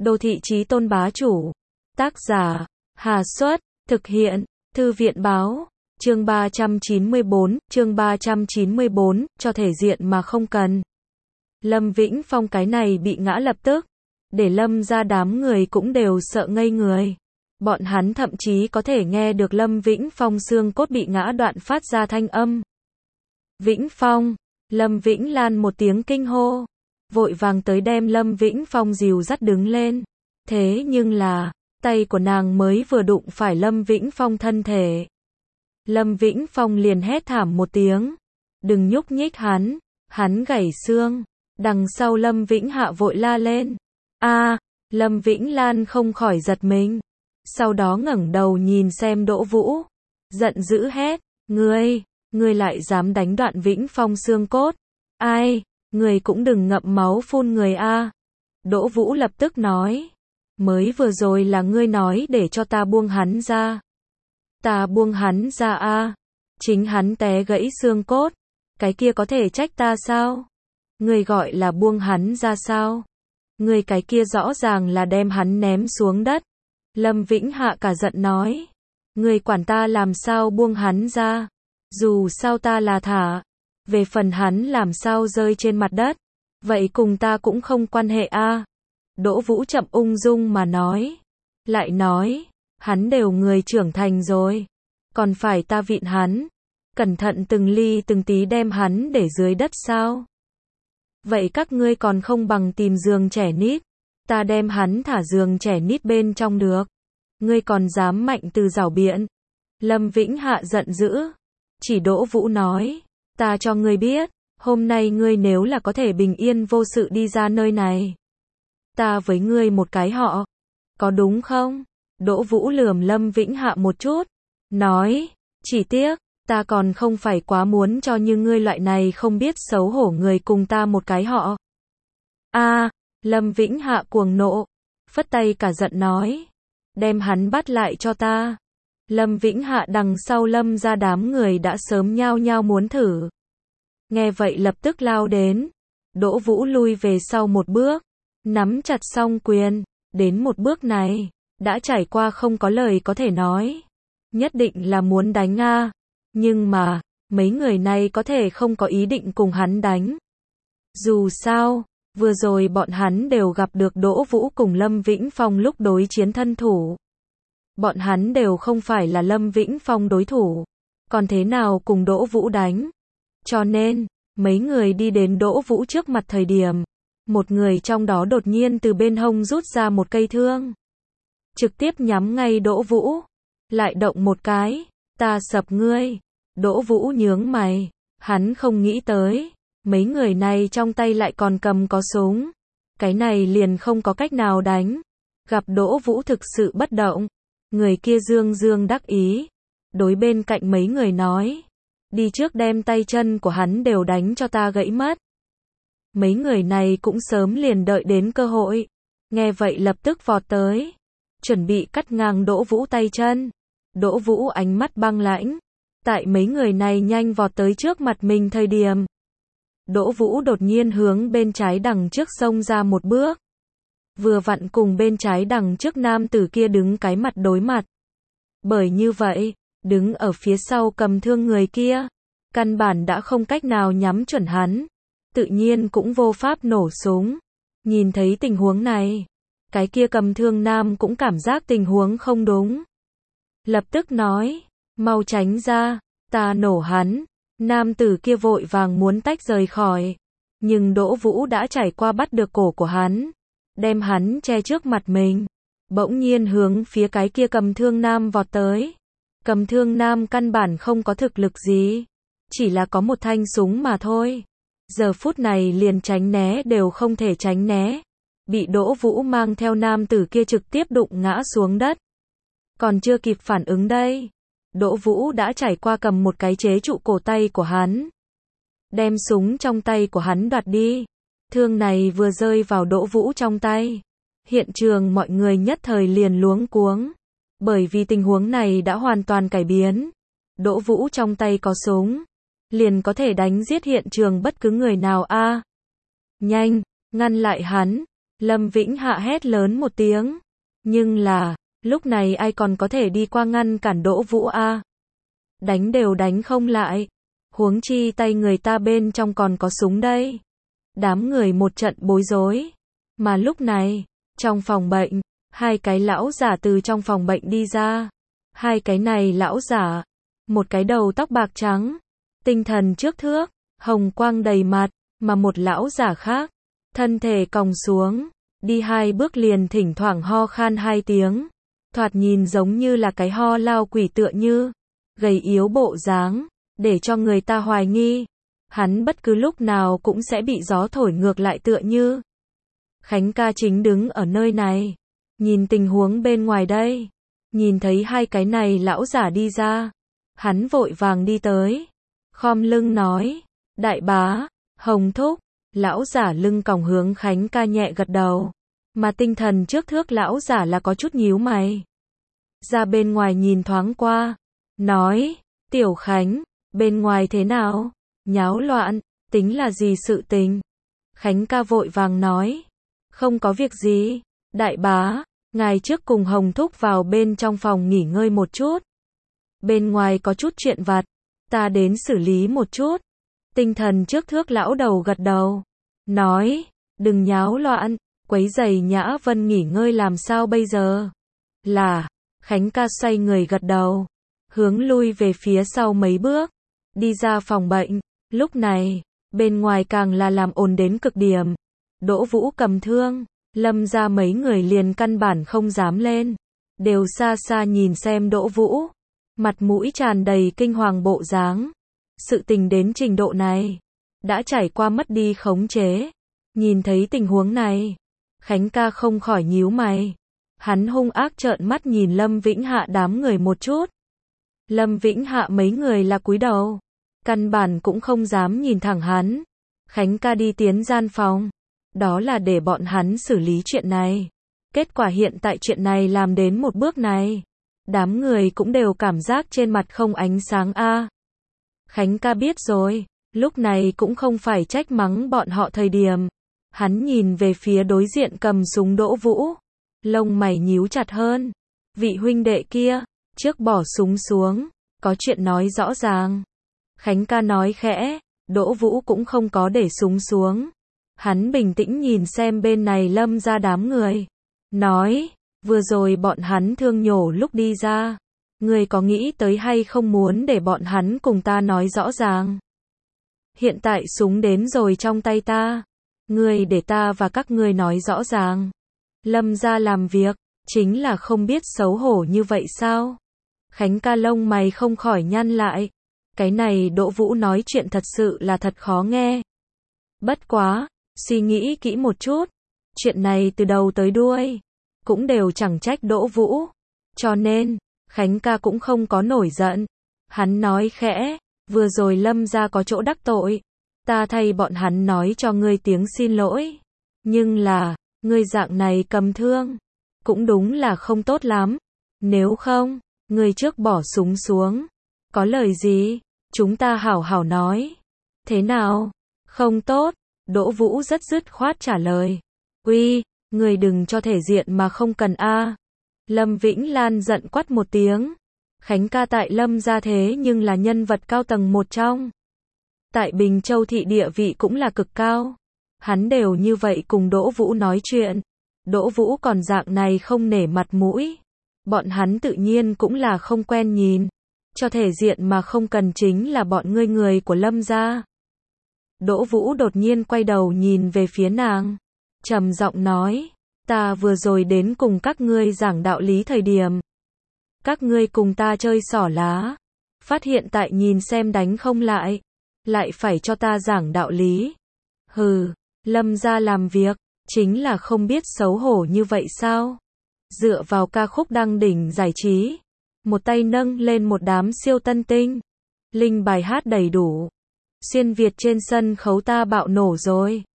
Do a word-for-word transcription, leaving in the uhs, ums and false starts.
Đô thị chí tôn bá chủ. Tác giả, Hà Xuất, thực hiện, Thư viện báo. Chương ba trăm chín mươi bốn, chương ba trăm chín mươi bốn, cho thể diện mà không cần. Lâm Vĩnh Phong cái này bị ngã lập tức, để Lâm ra đám người cũng đều sợ ngây người. Bọn hắn thậm chí có thể nghe được Lâm Vĩnh Phong xương cốt bị ngã đoạn phát ra thanh âm. Vĩnh Phong, Lâm Vĩnh Lan một tiếng kinh hô, vội vàng tới đem Lâm Vĩnh Phong dìu dắt đứng lên. Thế nhưng là, tay của nàng mới vừa đụng phải Lâm Vĩnh Phong thân thể. Lâm Vĩnh Phong liền hét thảm một tiếng. Đừng nhúc nhích hắn, hắn gãy xương. Đằng sau Lâm Vĩnh Hạ vội la lên. A, Lâm Vĩnh Lan không khỏi giật mình. Sau đó ngẩng đầu nhìn xem Đỗ Vũ. Giận dữ hét, ngươi, ngươi lại dám đánh đoạn Vĩnh Phong xương cốt. Ai, ngươi cũng đừng ngậm máu phun người a. Đỗ Vũ lập tức nói. Mới vừa rồi là ngươi nói để cho ta buông hắn ra. Ta buông hắn ra a, chính hắn té gãy xương cốt, cái kia có thể trách ta sao? Ngươi gọi là buông hắn ra sao? Ngươi cái kia rõ ràng là đem hắn ném xuống đất. Lâm Vĩnh Hạ cả giận nói, ngươi quản ta làm sao buông hắn ra? Dù sao ta là thả, về phần hắn làm sao rơi trên mặt đất, vậy cùng ta cũng không quan hệ a. Đỗ Vũ chậm ung dung mà nói, lại nói, hắn đều người trưởng thành rồi, còn phải ta vịn hắn, cẩn thận từng ly từng tí đem hắn để dưới đất sao? Vậy các ngươi còn không bằng tìm giường trẻ nít, ta đem hắn thả giường trẻ nít bên trong được. Ngươi còn dám mạnh từ rảo biện. Lâm Vĩnh Hạ giận dữ, chỉ Đỗ Vũ nói, ta cho ngươi biết, hôm nay ngươi nếu là có thể bình yên vô sự đi ra nơi này, ta với ngươi một cái họ, có đúng không? Đỗ Vũ lườm Lâm Vĩnh Hạ một chút, nói, chỉ tiếc, ta còn không phải quá muốn cho như ngươi loại này không biết xấu hổ người cùng ta một cái họ. A, Lâm Vĩnh Hạ cuồng nộ, phất tay cả giận nói, đem hắn bắt lại cho ta. Lâm Vĩnh Hạ đằng sau Lâm ra đám người đã sớm nhao nhao muốn thử. Nghe vậy lập tức lao đến, Đỗ Vũ lui về sau một bước, nắm chặt song quyền, đến một bước này, đã trải qua không có lời có thể nói. Nhất định là muốn đánh a, nhưng mà, mấy người này có thể không có ý định cùng hắn đánh. Dù sao, vừa rồi bọn hắn đều gặp được Đỗ Vũ cùng Lâm Vĩnh Phong lúc đối chiến thân thủ. Bọn hắn đều không phải là Lâm Vĩnh Phong đối thủ, còn thế nào cùng Đỗ Vũ đánh. Cho nên, mấy người đi đến Đỗ Vũ trước mặt thời điểm, một người trong đó đột nhiên từ bên hông rút ra một cây thương, trực tiếp nhắm ngay Đỗ Vũ, lại động một cái, ta sập ngươi. Đỗ Vũ nhướng mày, hắn không nghĩ tới, mấy người này trong tay lại còn cầm có súng, cái này liền không có cách nào đánh. Gặp Đỗ Vũ thực sự bất động, người kia dương dương đắc ý, đối bên cạnh mấy người nói, đi trước đem tay chân của hắn đều đánh cho ta gãy mất. Mấy người này cũng sớm liền đợi đến cơ hội, nghe vậy lập tức vọt tới, chuẩn bị cắt ngang Đỗ Vũ tay chân. Đỗ Vũ ánh mắt băng lãnh, tại mấy người này nhanh vọt tới trước mặt mình thời điểm, Đỗ Vũ đột nhiên hướng bên trái đằng trước xông ra một bước, vừa vặn cùng bên trái đằng trước nam tử kia đứng cái mặt đối mặt. Bởi như vậy, đứng ở phía sau cầm thương người kia, căn bản đã không cách nào nhắm chuẩn hắn, tự nhiên cũng vô pháp nổ súng. Nhìn thấy tình huống này, cái kia cầm thương nam cũng cảm giác tình huống không đúng, lập tức nói, mau tránh ra, ta nổ hắn. Nam tử kia vội vàng muốn tách rời khỏi, nhưng Đỗ Vũ đã trải qua bắt được cổ của hắn, đem hắn che trước mặt mình, bỗng nhiên hướng phía cái kia cầm thương nam vọt tới. Cầm thương nam căn bản không có thực lực gì, chỉ là có một thanh súng mà thôi. Giờ phút này liền tránh né đều không thể tránh né, bị Đỗ Vũ mang theo nam tử kia trực tiếp đụng ngã xuống đất. Còn chưa kịp phản ứng đây, Đỗ Vũ đã trải qua cầm một cái chế trụ cổ tay của hắn, đem súng trong tay của hắn đoạt đi. Thương này vừa rơi vào Đỗ Vũ trong tay, hiện trường mọi người nhất thời liền luống cuống, bởi vì tình huống này đã hoàn toàn cải biến. Đỗ Vũ trong tay có súng, liền có thể đánh giết hiện trường bất cứ người nào a. Nhanh, ngăn lại hắn. Lâm Vĩnh Hạ hét lớn một tiếng. Nhưng là, lúc này ai còn có thể đi qua ngăn cản Đỗ Vũ a? Đánh đều đánh không lại. Huống chi tay người ta bên trong còn có súng đây. Đám người một trận bối rối. Mà lúc này, trong phòng bệnh, hai cái lão giả từ trong phòng bệnh đi ra. Hai cái này lão giả, một cái đầu tóc bạc trắng, tinh thần trước thước, hồng quang đầy mặt, mà một lão giả khác, thân thể còng xuống, đi hai bước liền thỉnh thoảng ho khan hai tiếng, thoạt nhìn giống như là cái ho lao quỷ tựa như, gầy yếu bộ dáng, để cho người ta hoài nghi, hắn bất cứ lúc nào cũng sẽ bị gió thổi ngược lại tựa như. Khánh ca chính đứng ở nơi này, nhìn tình huống bên ngoài đây, nhìn thấy hai cái này lão giả đi ra, hắn vội vàng đi tới, khom lưng nói, đại bá, Hồng thúc, lão giả lưng còng hướng Khánh ca nhẹ gật đầu, mà tinh thần trước thước lão giả là có chút nhíu mày. Ra bên ngoài nhìn thoáng qua, nói, Tiểu Khánh, bên ngoài thế nào? Nháo loạn, tính là gì sự tình? Khánh ca vội vàng nói, không có việc gì, đại bá, ngài trước cùng Hồng thúc vào bên trong phòng nghỉ ngơi một chút. Bên ngoài có chút chuyện vặt, ta đến xử lý một chút. Tinh thần trước thước lão đầu gật đầu, nói, đừng nháo loạn, quấy rầy Nhã Vân nghỉ ngơi làm sao bây giờ? Là, Khánh ca xoay người gật đầu, hướng lui về phía sau mấy bước, đi ra phòng bệnh, lúc này, bên ngoài càng là làm ồn đến cực điểm. Đỗ Vũ cầm thương, Lâm ra mấy người liền căn bản không dám lên, đều xa xa nhìn xem Đỗ Vũ, mặt mũi tràn đầy kinh hoàng bộ dáng. Sự tình đến trình độ này, đã trải qua mất đi khống chế. Nhìn thấy tình huống này, Khánh ca không khỏi nhíu mày. Hắn hung ác trợn mắt nhìn Lâm Vĩnh Hạ đám người một chút. Lâm Vĩnh Hạ mấy người là cúi đầu, căn bản cũng không dám nhìn thẳng hắn. Khánh ca đi tiến gian phòng, đó là để bọn hắn xử lý chuyện này. Kết quả hiện tại chuyện này làm đến một bước này, đám người cũng đều cảm giác trên mặt không ánh sáng a. À. Khánh ca biết rồi, lúc này cũng không phải trách mắng bọn họ thời điểm. Hắn nhìn về phía đối diện cầm súng Đỗ Vũ, lông mày nhíu chặt hơn. Vị huynh đệ kia, trước bỏ súng xuống, có chuyện nói rõ ràng. Khánh ca nói khẽ, Đỗ Vũ cũng không có để súng xuống. Hắn bình tĩnh nhìn xem bên này Lâm ra đám người. Nói, vừa rồi bọn hắn thương nhổ lúc đi ra. Người có nghĩ tới hay không muốn để bọn hắn cùng ta nói rõ ràng? Hiện tại súng đến rồi trong tay ta. Người để ta và các ngươi nói rõ ràng. Lâm ra làm việc, chính là không biết xấu hổ như vậy sao? Khánh ca lông mày không khỏi nhăn lại. Cái này Đỗ Vũ nói chuyện thật sự là thật khó nghe. Bất quá, suy nghĩ kỹ một chút. Chuyện này từ đầu tới đuôi, cũng đều chẳng trách Đỗ Vũ. Cho nên, Khánh ca cũng không có nổi giận. Hắn nói khẽ, vừa rồi Lâm ra có chỗ đắc tội. Ta thay bọn hắn nói cho ngươi tiếng xin lỗi. Nhưng là, ngươi dạng này cầm thương, cũng đúng là không tốt lắm. Nếu không, ngươi trước bỏ súng xuống. Có lời gì, chúng ta hảo hảo nói. Thế nào? Không tốt. Đỗ Vũ rất dứt khoát trả lời. Uy, ngươi đừng cho thể diện mà không cần a. Lâm Vĩnh Lan giận quát một tiếng. Khánh ca tại Lâm gia thế nhưng là nhân vật cao tầng một trong. Tại Bình Châu thị địa vị cũng là cực cao. Hắn đều như vậy cùng Đỗ Vũ nói chuyện. Đỗ Vũ còn dạng này không nể mặt mũi. Bọn hắn tự nhiên cũng là không quen nhìn. Cho thể diện mà không cần chính là bọn ngươi người của Lâm gia. Đỗ Vũ đột nhiên quay đầu nhìn về phía nàng. Trầm giọng nói. Ta vừa rồi đến cùng các ngươi giảng đạo lý thời điểm. Các ngươi cùng ta chơi xỏ lá. Phát hiện tại nhìn xem đánh không lại. Lại phải cho ta giảng đạo lý. Hừ, Lâm gia làm việc, chính là không biết xấu hổ như vậy sao? Dựa vào ca khúc đăng đỉnh giải trí. Một tay nâng lên một đám siêu tân tinh. Linh bài hát đầy đủ. Xuyên Việt trên sân khấu ta bạo nổ rồi.